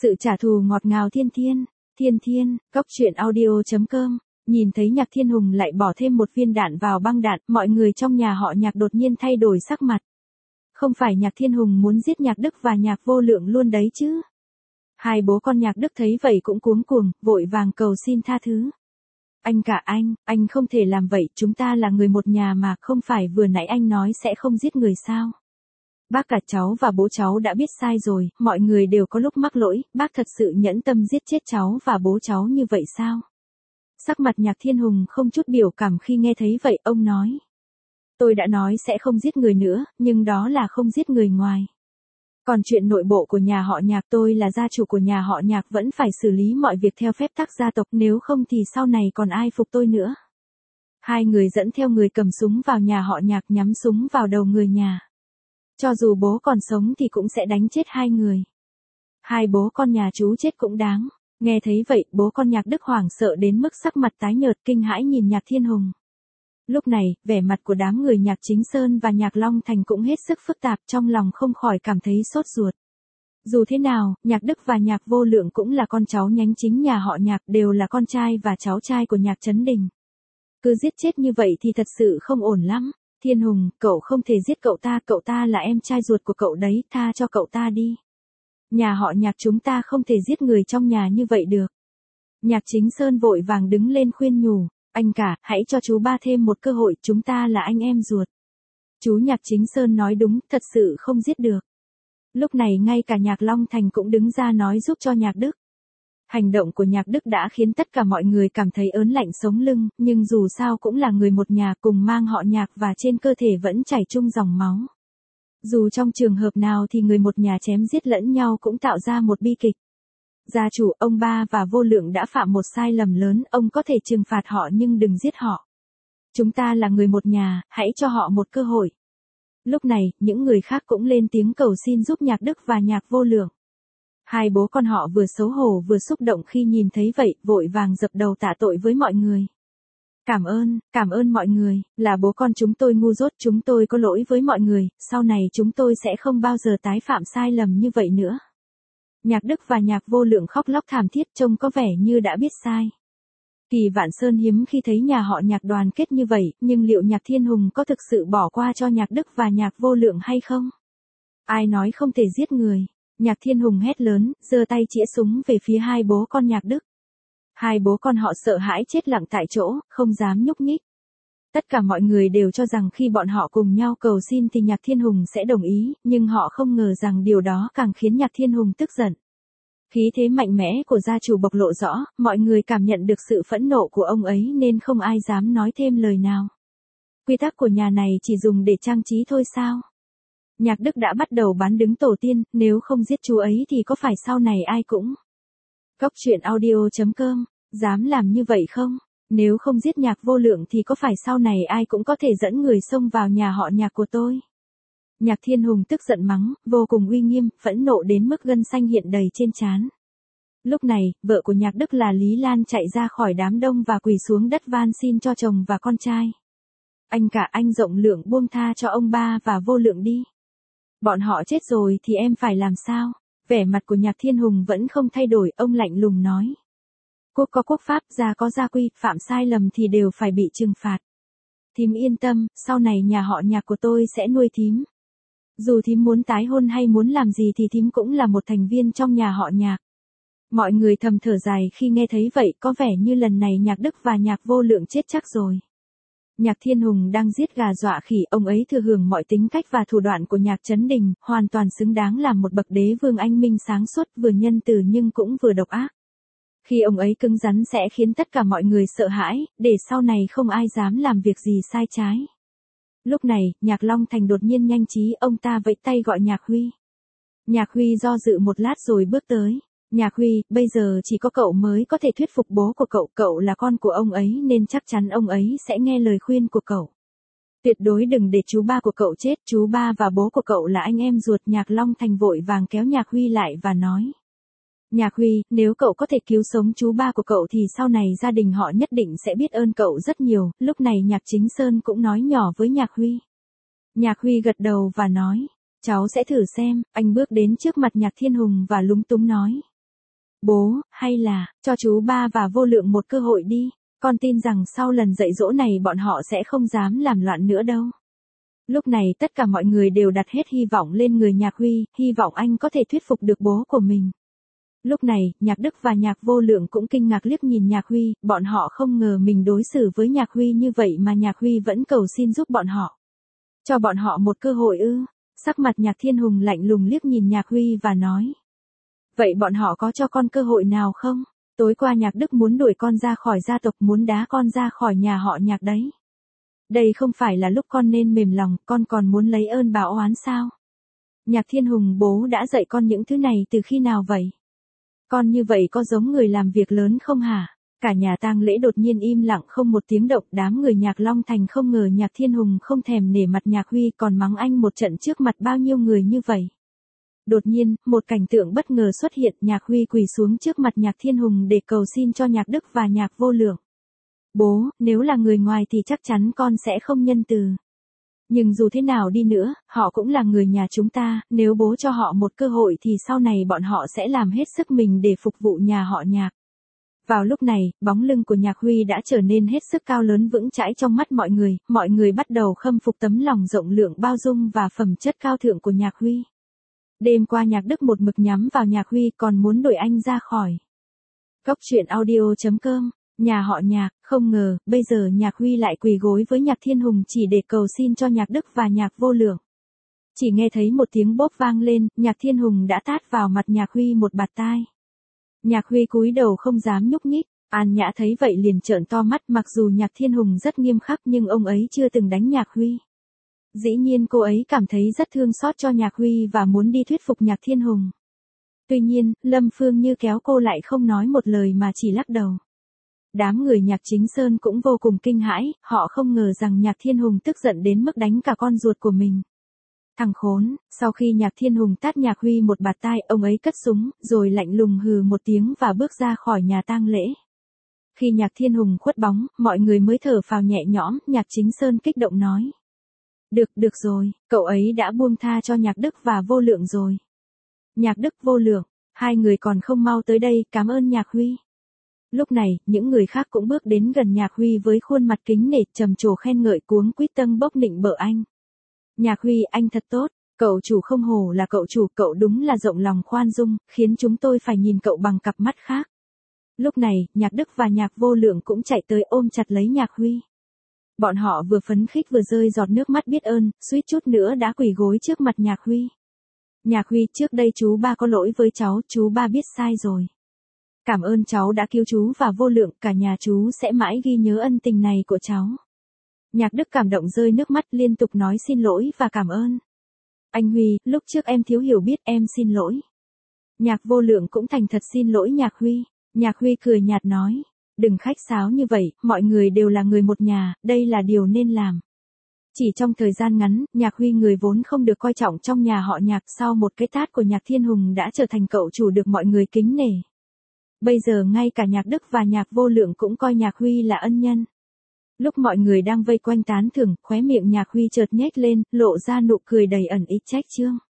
Sự trả thù ngọt ngào thiên thiên. Thiên thiên, Cốc truyện audio.com. Nhìn thấy Nhạc Thiên Hùng lại bỏ thêm một viên đạn vào băng đạn, mọi người trong nhà họ Nhạc đột nhiên thay đổi sắc mặt. Không phải Nhạc Thiên Hùng muốn giết Nhạc Đức và Nhạc Vô Lượng luôn đấy chứ. Hai bố con Nhạc Đức thấy vậy cũng cuống cuồng, vội vàng cầu xin tha thứ. Anh cả anh không thể làm vậy, chúng ta là người một nhà mà, không phải vừa nãy anh nói sẽ không giết người sao. Bác cả cháu và bố cháu đã biết sai rồi, mọi người đều có lúc mắc lỗi, bác thật sự nhẫn tâm giết chết cháu và bố cháu như vậy sao? Sắc mặt Nhạc Thiên Hùng không chút biểu cảm khi nghe thấy vậy, ông nói. Tôi đã nói sẽ không giết người nữa, nhưng đó là không giết người ngoài. Còn chuyện nội bộ của nhà họ Nhạc, tôi là gia chủ của nhà họ Nhạc vẫn phải xử lý mọi việc theo phép tắc gia tộc, nếu không thì sau này còn ai phục tôi nữa. Hai người dẫn theo người cầm súng vào nhà họ Nhạc, nhắm súng vào đầu người nhà. Cho dù bố còn sống thì cũng sẽ đánh chết hai người. Hai bố con nhà chú chết cũng đáng. Nghe thấy vậy, bố con Nhạc Đức hoảng sợ đến mức sắc mặt tái nhợt, kinh hãi nhìn Nhạc Thiên Hùng. Lúc này, vẻ mặt của đám người Nhạc Chính Sơn và Nhạc Long Thành cũng hết sức phức tạp, trong lòng không khỏi cảm thấy sốt ruột. Dù thế nào, Nhạc Đức và Nhạc Vô Lượng cũng là con cháu nhánh chính nhà họ Nhạc, đều là con trai và cháu trai của Nhạc Trấn Đình. Cứ giết chết như vậy thì thật sự không ổn lắm. Thiên Hùng, cậu không thể giết cậu ta là em trai ruột của cậu đấy, tha cho cậu ta đi. Nhà họ Nhạc chúng ta không thể giết người trong nhà như vậy được. Nhạc Chính Sơn vội vàng đứng lên khuyên nhủ, anh cả, hãy cho chú ba thêm một cơ hội, chúng ta là anh em ruột. Chú Nhạc Chính Sơn nói đúng, thật sự không giết được. Lúc này ngay cả Nhạc Long Thành cũng đứng ra nói giúp cho Nhạc Đức. Hành động của Nhạc Đức đã khiến tất cả mọi người cảm thấy ớn lạnh sống lưng, nhưng dù sao cũng là người một nhà, cùng mang họ Nhạc và trên cơ thể vẫn chảy chung dòng máu. Dù trong trường hợp nào thì người một nhà chém giết lẫn nhau cũng tạo ra một bi kịch. Gia chủ, ông Ba và Vô Lượng đã phạm một sai lầm lớn, ông có thể trừng phạt họ nhưng đừng giết họ. Chúng ta là người một nhà, hãy cho họ một cơ hội. Lúc này, những người khác cũng lên tiếng cầu xin giúp Nhạc Đức và Nhạc Vô Lượng. Hai bố con họ vừa xấu hổ vừa xúc động khi nhìn thấy vậy, vội vàng dập đầu tạ tội với mọi người. Cảm ơn mọi người, là bố con chúng tôi ngu dốt, chúng tôi có lỗi với mọi người, sau này chúng tôi sẽ không bao giờ tái phạm sai lầm như vậy nữa. Nhạc Đức và Nhạc Vô Lượng khóc lóc thảm thiết, trông có vẻ như đã biết sai. Kỳ Vạn Sơn hiếm khi thấy nhà họ Nhạc đoàn kết như vậy, nhưng liệu Nhạc Thiên Hùng có thực sự bỏ qua cho Nhạc Đức và Nhạc Vô Lượng hay không? Ai nói không thể giết người? Nhạc Thiên Hùng hét lớn, giơ tay chĩa súng về phía hai bố con Nhạc Đức. Hai bố con họ sợ hãi chết lặng tại chỗ, không dám nhúc nhích. Tất cả mọi người đều cho rằng khi bọn họ cùng nhau cầu xin thì Nhạc Thiên Hùng sẽ đồng ý, nhưng họ không ngờ rằng điều đó càng khiến Nhạc Thiên Hùng tức giận. Khí thế mạnh mẽ của gia chủ bộc lộ rõ, mọi người cảm nhận được sự phẫn nộ của ông ấy nên không ai dám nói thêm lời nào. Quy tắc của nhà này chỉ dùng để trang trí thôi sao? Nhạc Đức đã bắt đầu bán đứng tổ tiên, nếu không giết chú ấy thì có phải sau này ai cũng... Cốc truyện audio.com, dám làm như vậy không? Nếu không giết Nhạc Vô Lượng thì có phải sau này ai cũng có thể dẫn người xông vào nhà họ Nhạc của tôi? Nhạc Thiên Hùng tức giận mắng, vô cùng uy nghiêm, phẫn nộ đến mức gân xanh hiện đầy trên trán. Lúc này, vợ của Nhạc Đức là Lý Lan chạy ra khỏi đám đông và quỳ xuống đất van xin cho chồng và con trai. Anh cả, anh rộng lượng buông tha cho ông Ba và Vô Lượng đi. Bọn họ chết rồi thì em phải làm sao? Vẻ mặt của Nhạc Thiên Hùng vẫn không thay đổi, ông lạnh lùng nói. Quốc có quốc pháp, gia có gia quy, phạm sai lầm thì đều phải bị trừng phạt. Thím yên tâm, sau này nhà họ Nhạc của tôi sẽ nuôi thím. Dù thím muốn tái hôn hay muốn làm gì thì thím cũng là một thành viên trong nhà họ Nhạc. Mọi người thầm thở dài khi nghe thấy vậy, có vẻ như lần này Nhạc Đức và Nhạc Vô Lượng chết chắc rồi. Nhạc Thiên Hùng đang giết gà dọa khỉ, ông ấy thừa hưởng mọi tính cách và thủ đoạn của Nhạc Trấn Đình, hoàn toàn xứng đáng làm một bậc đế vương anh minh sáng suốt, vừa nhân từ nhưng cũng vừa độc ác. Khi ông ấy cứng rắn sẽ khiến tất cả mọi người sợ hãi, để sau này không ai dám làm việc gì sai trái. Lúc này, Nhạc Long Thành đột nhiên nhanh trí, ông ta vẫy tay gọi Nhạc Huy. Nhạc Huy do dự một lát rồi bước tới. Nhạc Huy, bây giờ chỉ có cậu mới có thể thuyết phục bố của cậu là con của ông ấy nên chắc chắn ông ấy sẽ nghe lời khuyên của cậu. Tuyệt đối đừng để chú ba của cậu chết, chú ba và bố của cậu là anh em ruột. Nhạc Long Thành vội vàng kéo Nhạc Huy lại và nói. Nhạc Huy, nếu cậu có thể cứu sống chú ba của cậu thì sau này gia đình họ nhất định sẽ biết ơn cậu rất nhiều. Lúc này Nhạc Chính Sơn cũng nói nhỏ với Nhạc Huy. Nhạc Huy gật đầu và nói. Cháu sẽ thử xem, anh bước đến trước mặt Nhạc Thiên Hùng và lúng túng nói. Bố, hay là, cho chú ba và Vô Lượng một cơ hội đi, con tin rằng sau lần dạy dỗ này bọn họ sẽ không dám làm loạn nữa đâu. Lúc này tất cả mọi người đều đặt hết hy vọng lên người Nhạc Huy, hy vọng anh có thể thuyết phục được bố của mình. Lúc này, Nhạc Đức và Nhạc Vô Lượng cũng kinh ngạc liếc nhìn Nhạc Huy, bọn họ không ngờ mình đối xử với Nhạc Huy như vậy mà Nhạc Huy vẫn cầu xin giúp bọn họ. Cho bọn họ một cơ hội ư? Sắc mặt Nhạc Thiên Hùng lạnh lùng liếc nhìn Nhạc Huy và nói. Vậy bọn họ có cho con cơ hội nào không? Tối qua Nhạc Đức muốn đuổi con ra khỏi gia tộc, muốn đá con ra khỏi nhà họ Nhạc đấy. Đây không phải là lúc con nên mềm lòng, con còn muốn lấy ơn báo oán sao? Nhạc Thiên Hùng, bố đã dạy con những thứ này từ khi nào vậy? Con như vậy có giống người làm việc lớn không hả? Cả nhà tang lễ đột nhiên im lặng không một tiếng động, đám người Nhạc Long Thành không ngờ Nhạc Thiên Hùng không thèm nể mặt Nhạc Huy còn mắng anh một trận trước mặt bao nhiêu người như vậy. Đột nhiên, một cảnh tượng bất ngờ xuất hiện, Nhạc Huy quỳ xuống trước mặt Nhạc Thiên Hùng để cầu xin cho Nhạc Đức và Nhạc Vô Lượng. Bố, nếu là người ngoài thì chắc chắn con sẽ không nhân từ. Nhưng dù thế nào đi nữa, họ cũng là người nhà chúng ta, nếu bố cho họ một cơ hội thì sau này bọn họ sẽ làm hết sức mình để phục vụ nhà họ Nhạc. Vào lúc này, bóng lưng của Nhạc Huy đã trở nên hết sức cao lớn vững chãi trong mắt mọi người bắt đầu khâm phục tấm lòng rộng lượng bao dung và phẩm chất cao thượng của Nhạc Huy. Đêm qua Nhạc Đức một mực nhắm vào Nhạc Huy còn muốn đuổi anh ra khỏi. Cốc truyện audio.com, nhà họ Nhạc, không ngờ, bây giờ Nhạc Huy lại quỳ gối với Nhạc Thiên Hùng chỉ để cầu xin cho Nhạc Đức và Nhạc Vô Lượng. Chỉ nghe thấy một tiếng bốp vang lên, Nhạc Thiên Hùng đã tát vào mặt Nhạc Huy một bạt tai. Nhạc Huy cúi đầu không dám nhúc nhích, An Nhã thấy vậy liền trợn to mắt, mặc dù Nhạc Thiên Hùng rất nghiêm khắc nhưng ông ấy chưa từng đánh Nhạc Huy. Dĩ nhiên cô ấy cảm thấy rất thương xót cho Nhạc Huy và muốn đi thuyết phục Nhạc Thiên Hùng. Tuy nhiên, Lâm Phương Như kéo cô lại không nói một lời mà chỉ lắc đầu. Đám người Nhạc Chính Sơn cũng vô cùng kinh hãi, họ không ngờ rằng Nhạc Thiên Hùng tức giận đến mức đánh cả con ruột của mình. Thằng khốn, sau khi Nhạc Thiên Hùng tát Nhạc Huy một bạt tai, ông ấy cất súng, rồi lạnh lùng hừ một tiếng và bước ra khỏi nhà tang lễ. Khi Nhạc Thiên Hùng khuất bóng, mọi người mới thở phào nhẹ nhõm, Nhạc Chính Sơn kích động nói. Được rồi, cậu ấy đã buông tha cho Nhạc Đức và Vô Lượng rồi. Nhạc Đức, Vô Lượng, hai người còn không mau tới đây, cảm ơn Nhạc Huy. Lúc này, những người khác cũng bước đến gần Nhạc Huy với khuôn mặt kính nể, trầm trồ khen ngợi cuống quýt tâng bốc nịnh bợ anh. Nhạc Huy, anh thật tốt, cậu chủ không hổ là cậu chủ, cậu đúng là rộng lòng khoan dung, khiến chúng tôi phải nhìn cậu bằng cặp mắt khác. Lúc này, Nhạc Đức và Nhạc Vô Lượng cũng chạy tới ôm chặt lấy Nhạc Huy. Bọn họ vừa phấn khích vừa rơi giọt nước mắt biết ơn, suýt chút nữa đã quỳ gối trước mặt Nhạc Huy. Nhạc Huy, trước đây chú ba có lỗi với cháu, chú ba biết sai rồi. Cảm ơn cháu đã cứu chú và Vô Lượng, cả nhà chú sẽ mãi ghi nhớ ân tình này của cháu. Nhạc Đức cảm động rơi nước mắt liên tục nói xin lỗi và cảm ơn. Anh Huy, lúc trước em thiếu hiểu biết, em xin lỗi. Nhạc Vô Lượng cũng thành thật xin lỗi Nhạc Huy. Nhạc Huy cười nhạt nói. Đừng khách sáo như vậy, mọi người đều là người một nhà, đây là điều nên làm. Chỉ trong thời gian ngắn, Nhạc Huy người vốn không được coi trọng trong nhà họ Nhạc sau một cái tát của Nhạc Thiên Hùng đã trở thành cậu chủ được mọi người kính nể. Bây giờ ngay cả Nhạc Đức và Nhạc Vô Lượng cũng coi Nhạc Huy là ân nhân. Lúc mọi người đang vây quanh tán thưởng, khóe miệng Nhạc Huy chợt nhếch lên, lộ ra nụ cười đầy ẩn ý trách chương.